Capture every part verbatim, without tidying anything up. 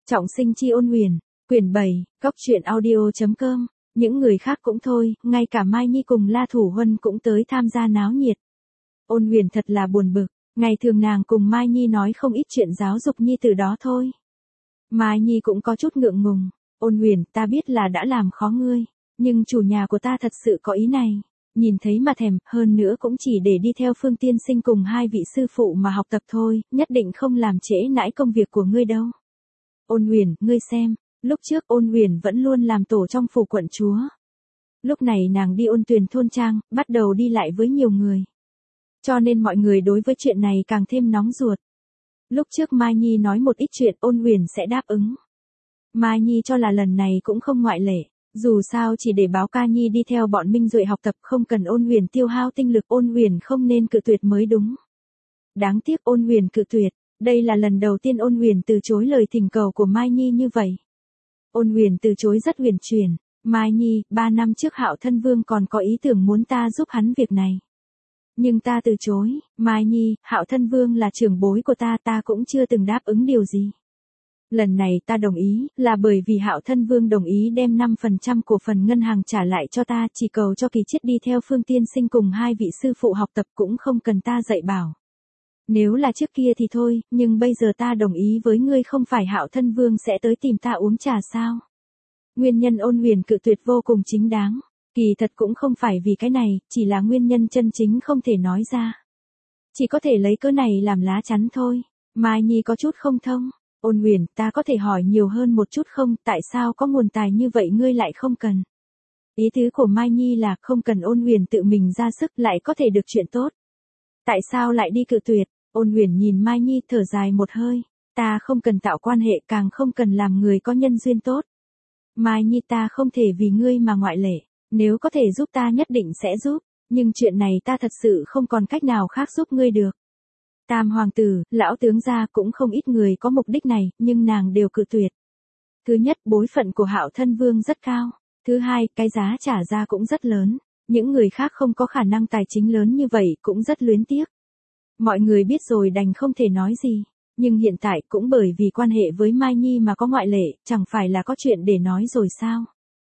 Trọng sinh chi ôn huyền, quyển bảy, góc truyện audio.com, những người khác cũng thôi, ngay cả Mai Nhi cùng La Thủ Huân cũng tới tham gia náo nhiệt. Ôn huyền thật là buồn bực, ngày thường nàng cùng Mai Nhi nói không ít chuyện giáo dục Nhi từ đó thôi. Mai Nhi cũng có chút ngượng ngùng, ôn huyền, ta biết là đã làm khó ngươi, nhưng chủ nhà của ta thật sự có ý này. Nhìn thấy mà thèm, hơn nữa cũng chỉ để đi theo Phương tiên sinh cùng hai vị sư phụ mà học tập thôi, nhất định không làm trễ nãi công việc của ngươi đâu. Ôn huyền, ngươi xem, lúc trước ôn huyền vẫn luôn làm tổ trong phủ quận chúa. Lúc này nàng đi Ôn Tuyền thôn trang, bắt đầu đi lại với nhiều người. Cho nên mọi người đối với chuyện này càng thêm nóng ruột. Lúc trước Mai Nhi nói một ít chuyện ôn huyền sẽ đáp ứng. Mai Nhi cho là lần này cũng không ngoại lệ. Dù sao chỉ để báo ca Nhi đi theo bọn Minh Duệ học tập không cần ôn huyền tiêu hao tinh lực, ôn huyền không nên cự tuyệt mới đúng. Đáng tiếc ôn huyền cự tuyệt, đây là lần đầu tiên ôn huyền từ chối lời thỉnh cầu của Mai Nhi như vậy. Ôn huyền từ chối rất huyền chuyển, Mai Nhi, ba năm trước Hạo Thân Vương còn có ý tưởng muốn ta giúp hắn việc này. Nhưng ta từ chối, Mai Nhi, Hạo Thân Vương là trưởng bối của ta, ta cũng chưa từng đáp ứng điều gì. Lần này ta đồng ý, là bởi vì Hạo Thân Vương đồng ý đem năm phần trăm cổ phần ngân hàng trả lại cho ta, chỉ cầu cho Kỳ Chiết đi theo Phương tiên sinh cùng hai vị sư phụ học tập cũng không cần ta dạy bảo. Nếu là trước kia thì thôi, nhưng bây giờ ta đồng ý với ngươi, không phải Hạo Thân Vương sẽ tới tìm ta uống trà sao? Nguyên nhân ôn huyền cự tuyệt vô cùng chính đáng, kỳ thật cũng không phải vì cái này, chỉ là nguyên nhân chân chính không thể nói ra. Chỉ có thể lấy cớ này làm lá chắn thôi. Mai Nhi có chút không thông. Ôn huyền, ta có thể hỏi nhiều hơn một chút không, tại sao có nguồn tài như vậy ngươi lại không cần? Ý tứ của Mai Nhi là không cần ôn huyền tự mình ra sức lại có thể được chuyện tốt. Tại sao lại đi cự tuyệt? Ôn huyền nhìn Mai Nhi thở dài một hơi, ta không cần tạo quan hệ, càng không cần làm người có nhân duyên tốt. Mai Nhi, ta không thể vì ngươi mà ngoại lệ, nếu có thể giúp ta nhất định sẽ giúp, nhưng chuyện này ta thật sự không còn cách nào khác giúp ngươi được. Tam hoàng tử, lão tướng gia cũng không ít người có mục đích này, nhưng nàng đều cự tuyệt. Thứ nhất, bối phận của Hạo Thân Vương rất cao. Thứ hai, cái giá trả ra cũng rất lớn. Những người khác không có khả năng tài chính lớn như vậy cũng rất luyến tiếc. Mọi người biết rồi đành không thể nói gì. Nhưng hiện tại cũng bởi vì quan hệ với Mai Nhi mà có ngoại lệ, chẳng phải là có chuyện để nói rồi sao?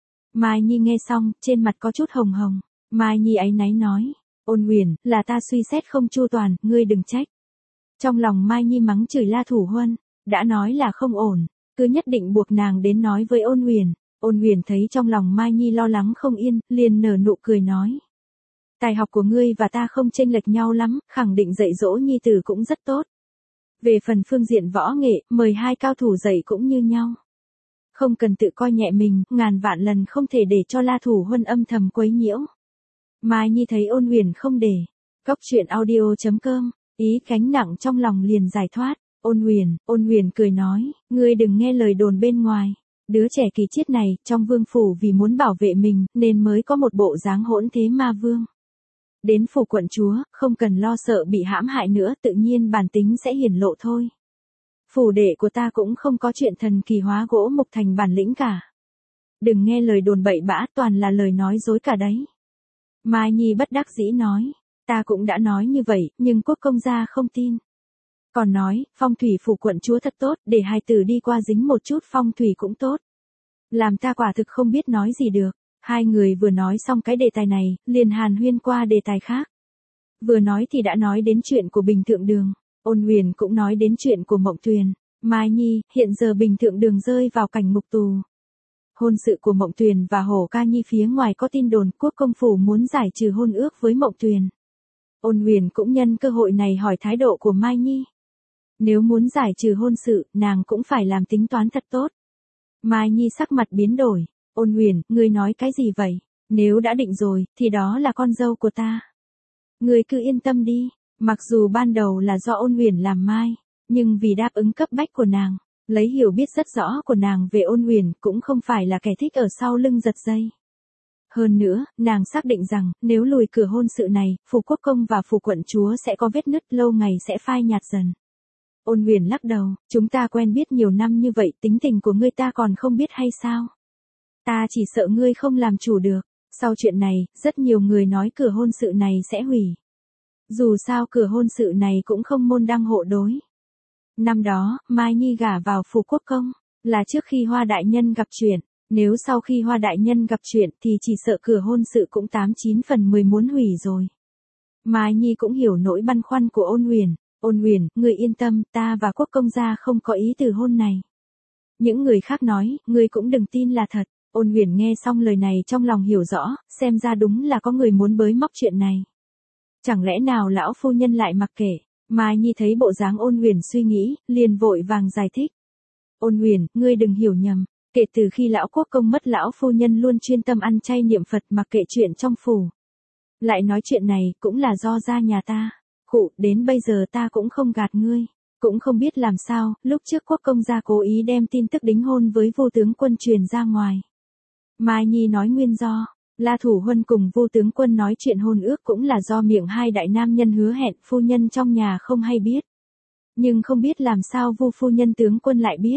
Mai Nhi nghe xong, trên mặt có chút hồng hồng. Mai Nhi áy náy nói, ôn huyền, là ta suy xét không chu toàn, ngươi đừng trách. Trong lòng Mai Nhi mắng chửi La Thủ Huân, đã nói là không ổn, cứ nhất định buộc nàng đến nói với ôn huyền. Ôn huyền thấy trong lòng Mai Nhi lo lắng không yên, liền nở nụ cười nói. Tài học của ngươi và ta không chênh lệch nhau lắm, khẳng định dạy dỗ Nhi tử cũng rất tốt. Về phần phương diện võ nghệ, mời hai cao thủ dạy cũng như nhau. Không cần tự coi nhẹ mình, ngàn vạn lần không thể để cho La Thủ Huân âm thầm quấy nhiễu. Mai Nhi thấy ôn huyền không để. Góc truyện audio.com. Ý gánh nặng trong lòng liền giải thoát. Ôn huyền, ôn huyền cười nói, ngươi đừng nghe lời đồn bên ngoài. Đứa trẻ Kỳ Chiết này, trong vương phủ vì muốn bảo vệ mình, nên mới có một bộ dáng hỗn thế ma vương. Đến phủ quận chúa, không cần lo sợ bị hãm hại nữa, tự nhiên bản tính sẽ hiển lộ thôi. Phủ đệ của ta cũng không có chuyện thần kỳ hóa gỗ mục thành bản lĩnh cả. Đừng nghe lời đồn bậy bã, toàn là lời nói dối cả đấy. Mai Nhi bất đắc dĩ nói. Ta cũng đã nói như vậy, nhưng quốc công gia không tin. Còn nói, phong thủy phủ quận chúa thật tốt, để hai tử đi qua dính một chút phong thủy cũng tốt. Làm ta quả thực không biết nói gì được. Hai người vừa nói xong cái đề tài này, liền hàn huyên qua đề tài khác. Vừa nói thì đã nói đến chuyện của Bình Thượng Đường. Ôn huyền cũng nói đến chuyện của Mộng Tuyền. Mai Nhi, hiện giờ Bình Thượng Đường rơi vào cảnh ngục tù. Hôn sự của Mộng Tuyền và Hổ Ca Nhi phía ngoài có tin đồn quốc công phủ muốn giải trừ hôn ước với Mộng Tuyền. Ôn huyền cũng nhân cơ hội này hỏi thái độ của Mai Nhi. Nếu muốn giải trừ hôn sự, nàng cũng phải làm tính toán thật tốt. Mai Nhi sắc mặt biến đổi. Ôn huyền, ngươi nói cái gì vậy? Nếu đã định rồi, thì đó là con dâu của ta. Ngươi cứ yên tâm đi, mặc dù ban đầu là do ôn huyền làm mai, nhưng vì đáp ứng cấp bách của nàng, lấy hiểu biết rất rõ của nàng về ôn huyền, cũng không phải là kẻ thích ở sau lưng giật dây. Hơn nữa, nàng xác định rằng, nếu lùi cửa hôn sự này, phủ quốc công và phủ quận chúa sẽ có vết nứt, lâu ngày sẽ phai nhạt dần. Ôn huyền lắc đầu, chúng ta quen biết nhiều năm như vậy, tính tình của ngươi ta còn không biết hay sao? Ta chỉ sợ ngươi không làm chủ được. Sau chuyện này, rất nhiều người nói cửa hôn sự này sẽ hủy. Dù sao cửa hôn sự này cũng không môn đăng hộ đối. Năm đó, Mai Nhi gả vào phủ quốc công. Là trước khi Hoa đại nhân gặp chuyện, nếu sau khi Hoa đại nhân gặp chuyện thì chỉ sợ cửa hôn sự cũng tám chín phần mười muốn hủy rồi. Mai Nhi cũng hiểu nỗi băn khoăn của Ôn Huyền. Ôn Huyền, người yên tâm, ta và Quốc công gia không có ý từ hôn này. Những người khác nói, ngươi cũng đừng tin là thật. Ôn Huyền nghe xong lời này trong lòng hiểu rõ, xem ra đúng là có người muốn bới móc chuyện này. Chẳng lẽ nào lão phu nhân lại mặc kệ? Mai Nhi thấy bộ dáng Ôn Huyền suy nghĩ, liền vội vàng giải thích. Ôn Huyền, ngươi đừng hiểu nhầm, kể từ khi lão quốc công mất lão phu nhân luôn chuyên tâm ăn chay niệm Phật mặc kệ chuyện trong phủ. Lại nói chuyện này cũng là do gia nhà ta. Khụ, đến bây giờ ta cũng không gạt ngươi. Cũng không biết làm sao, lúc trước quốc công gia cố ý đem tin tức đính hôn với Vu tướng quân truyền ra ngoài. Mai Nhi nói nguyên do, La Thủ Huân cùng Vu tướng quân nói chuyện hôn ước cũng là do miệng hai đại nam nhân hứa hẹn, phu nhân trong nhà không hay biết. Nhưng không biết làm sao Vu phu nhân tướng quân lại biết.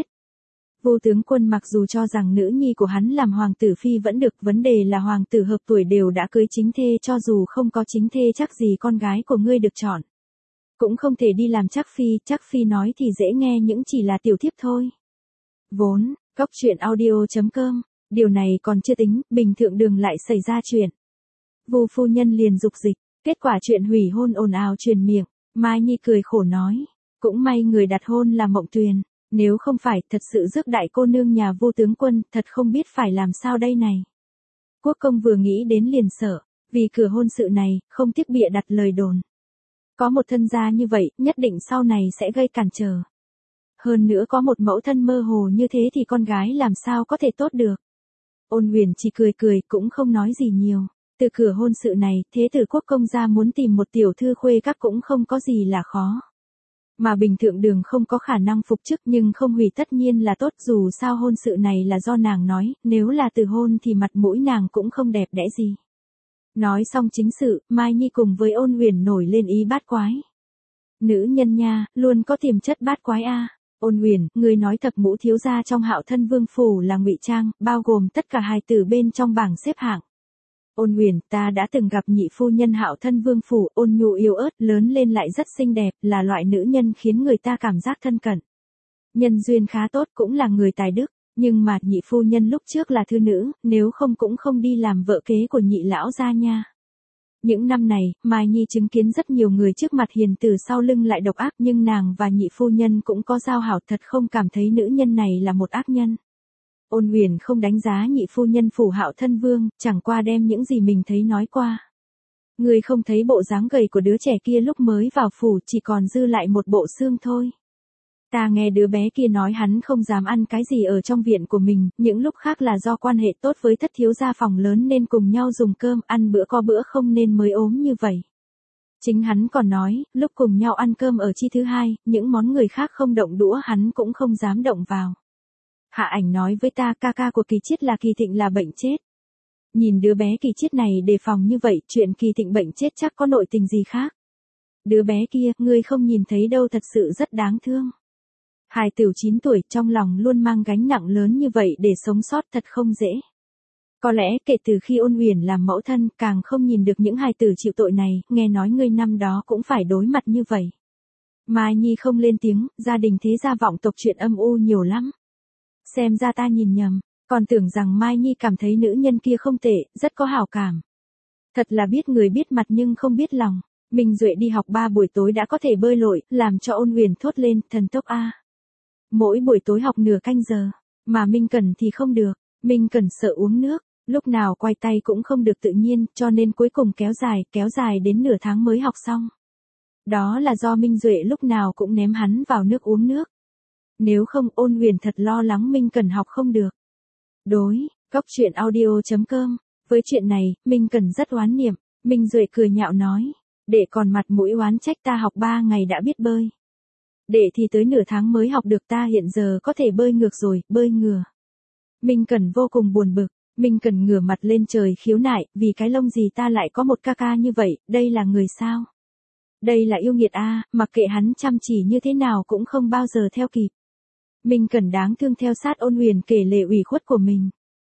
Vu tướng quân mặc dù cho rằng nữ nhi của hắn làm hoàng tử phi vẫn được, vấn đề là hoàng tử hợp tuổi đều đã cưới chính thê, cho dù không có chính thê chắc gì con gái của ngươi được chọn. Cũng không thể đi làm chắc phi, chắc phi nói thì dễ nghe những chỉ là tiểu thiếp thôi. Vốn, góc truyện audio chấm com, điều này còn chưa tính, Bình Thượng Đường lại xảy ra chuyện. Vu phu nhân liền dục dịch, kết quả chuyện hủy hôn ồn ào truyền miệng, Mai Nhi cười khổ nói, cũng may người đặt hôn là Mộng Tuyền, nếu không phải thật sự rước đại cô nương nhà Vu tướng quân, thật không biết phải làm sao đây này. Quốc công vừa nghĩ đến liền sợ, vì cửa hôn sự này, không tiếc bịa đặt lời đồn. Có một thân gia như vậy, nhất định sau này sẽ gây cản trở. Hơn nữa có một mẫu thân mơ hồ như thế thì con gái làm sao có thể tốt được. Ôn Huyền chỉ cười cười cũng không nói gì nhiều. Từ cửa hôn sự này, thế tử quốc công gia muốn tìm một tiểu thư khuê các cũng không có gì là khó. Mà Bình Thượng Đường không có khả năng phục chức nhưng không hủy tất nhiên là tốt, dù sao hôn sự này là do nàng nói, nếu là từ hôn thì mặt mũi nàng cũng không đẹp đẽ gì. Nói xong chính sự, Mai Nhi cùng với Ôn Huyền nổi lên ý bát quái. Nữ nhân nha, luôn có tiềm chất bát quái a. Ôn Huyền, người nói thập ngũ thiếu gia trong Hạo Thân Vương phủ là ngụy trang, bao gồm tất cả hài tử bên trong bảng xếp hạng. Ôn Huyền, ta đã từng gặp nhị phu nhân Hạo Thân Vương phủ, ôn nhu yếu ớt, lớn lên lại rất xinh đẹp, là loại nữ nhân khiến người ta cảm giác thân cận. Nhân duyên khá tốt, cũng là người tài đức, nhưng mà nhị phu nhân lúc trước là thư nữ, nếu không cũng không đi làm vợ kế của nhị lão gia nha. Những năm này, Mai Nhi chứng kiến rất nhiều người trước mặt hiền từ sau lưng lại độc ác, nhưng nàng và nhị phu nhân cũng có giao hảo, thật không cảm thấy nữ nhân này là một ác nhân. Ôn Huyền không đánh giá nhị phu nhân phủ Hạo Thân Vương, chẳng qua đem những gì mình thấy nói qua. Người không thấy bộ dáng gầy của đứa trẻ kia lúc mới vào phủ, chỉ còn dư lại một bộ xương thôi. Ta nghe đứa bé kia nói hắn không dám ăn cái gì ở trong viện của mình, những lúc khác là do quan hệ tốt với thất thiếu gia phòng lớn nên cùng nhau dùng cơm, ăn bữa có bữa không nên mới ốm như vậy. Chính hắn còn nói, lúc cùng nhau ăn cơm ở chi thứ hai, những món người khác không động đũa hắn cũng không dám động vào. Hạ Ảnh nói với ta, ca ca của Kỳ Chiết là Kỳ Thịnh là bệnh chết. Nhìn đứa bé Kỳ Chiết này đề phòng như vậy, chuyện Kỳ Thịnh bệnh chết chắc có nội tình gì khác. Đứa bé kia, ngươi không nhìn thấy đâu, thật sự rất đáng thương. Hài tử chín tuổi trong lòng luôn mang gánh nặng lớn như vậy để sống sót thật không dễ. Có lẽ kể từ khi Ôn Huyền làm mẫu thân càng không nhìn được những hài tử chịu tội này, nghe nói ngươi năm đó cũng phải đối mặt như vậy. Mai Nhi không lên tiếng, gia đình thế gia vọng tộc chuyện âm u nhiều lắm. Xem ra ta nhìn nhầm, còn tưởng rằng Mai Nhi cảm thấy nữ nhân kia không tệ, rất có hảo cảm. Thật là biết người biết mặt nhưng không biết lòng. Minh Duệ đi học ba buổi tối đã có thể bơi lội, làm cho Ôn Huyền thốt lên, thần tốc a. Mỗi buổi tối học nửa canh giờ, mà Minh Cẩn thì không được, Minh Cẩn sợ uống nước, lúc nào quay tay cũng không được tự nhiên, cho nên cuối cùng kéo dài, kéo dài đến nửa tháng mới học xong. Đó là do Minh Duệ lúc nào cũng ném hắn vào nước uống nước. Nếu không, Ôn Huyền thật lo lắng Minh Cẩn học không được. Đối, góc truyện audio chấm com, với chuyện này, Minh Cẩn rất oán niệm, Minh Duệ cười nhạo nói, đệ còn mặt mũi oán trách ta học ba ngày đã biết bơi. Đệ thì tới nửa tháng mới học được, ta hiện giờ có thể bơi ngược rồi, bơi ngửa. Minh Cẩn vô cùng buồn bực, Minh Cẩn ngửa mặt lên trời khiếu nại, vì cái lông gì ta lại có một ca ca như vậy, đây là người sao? Đây là yêu nghiệt a, mặc kệ hắn chăm chỉ như thế nào cũng không bao giờ theo kịp. Minh Cẩn đáng thương theo sát Ôn Huyền kể lể ủy khuất của mình.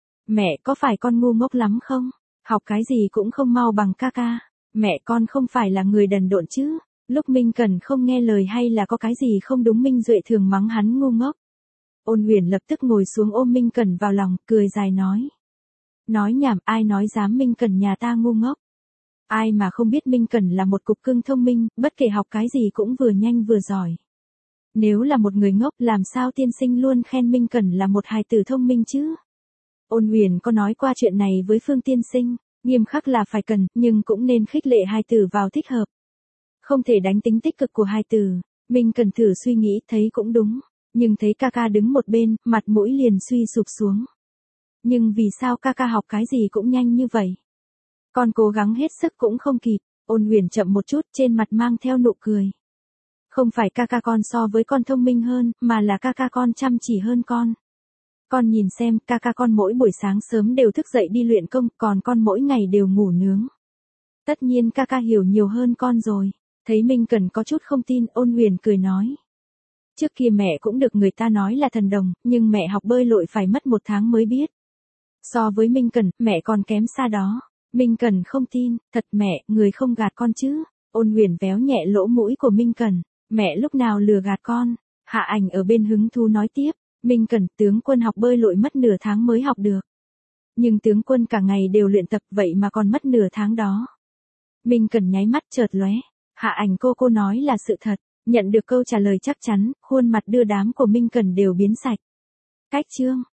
Mẹ, có phải con ngu ngốc lắm không? Học cái gì cũng không mau bằng ca ca. Mẹ, con không phải là người đần độn chứ? Lúc Minh Cẩn không nghe lời hay là có cái gì không đúng, Minh Duệ thường mắng hắn ngu ngốc. Ôn Huyền lập tức ngồi xuống ôm Minh Cẩn vào lòng, cười dài nói. Nói nhảm, ai nói dám Minh Cẩn nhà ta ngu ngốc. Ai mà không biết Minh Cẩn là một cục cưng thông minh, bất kể học cái gì cũng vừa nhanh vừa giỏi. Nếu là một người ngốc làm sao tiên sinh luôn khen Minh Cẩn là một hài tử thông minh chứ? Ôn Huyền có nói qua chuyện này với Phương tiên sinh, nghiêm khắc là phải cần, nhưng cũng nên khích lệ hài tử vào thích hợp. Không thể đánh tính tích cực của hài tử. Minh Cẩn thử suy nghĩ thấy cũng đúng, nhưng thấy ca ca đứng một bên, mặt mũi liền suy sụp xuống. Nhưng vì sao ca ca học cái gì cũng nhanh như vậy? Con cố gắng hết sức cũng không kịp. Ôn Huyền chậm một chút, trên mặt mang theo nụ cười. Không phải ca ca con so với con thông minh hơn, mà là ca ca con chăm chỉ hơn con. Con nhìn xem, ca ca con mỗi buổi sáng sớm đều thức dậy đi luyện công, còn con mỗi ngày đều ngủ nướng. Tất nhiên ca ca hiểu nhiều hơn con rồi. Thấy Minh Cẩn có chút không tin, Ôn Huyền cười nói. Trước kia mẹ cũng được người ta nói là thần đồng, nhưng mẹ học bơi lội phải mất một tháng mới biết. So với Minh Cẩn, mẹ còn kém xa đó. Minh Cẩn không tin, thật mẹ, người không gạt con chứ. Ôn Huyền véo nhẹ lỗ mũi của Minh Cẩn. Mẹ lúc nào lừa gạt con. Hạ Ảnh ở bên hứng thú nói tiếp. Minh Cẩn, tướng quân học bơi lội mất nửa tháng mới học được. Nhưng tướng quân cả ngày đều luyện tập vậy mà còn mất nửa tháng đó. Minh Cẩn nháy mắt chợt lóe. Hạ Ảnh cô cô nói là sự thật. Nhận được câu trả lời chắc chắn, khuôn mặt đưa đám của Minh Cẩn đều biến sạch. Cách chương.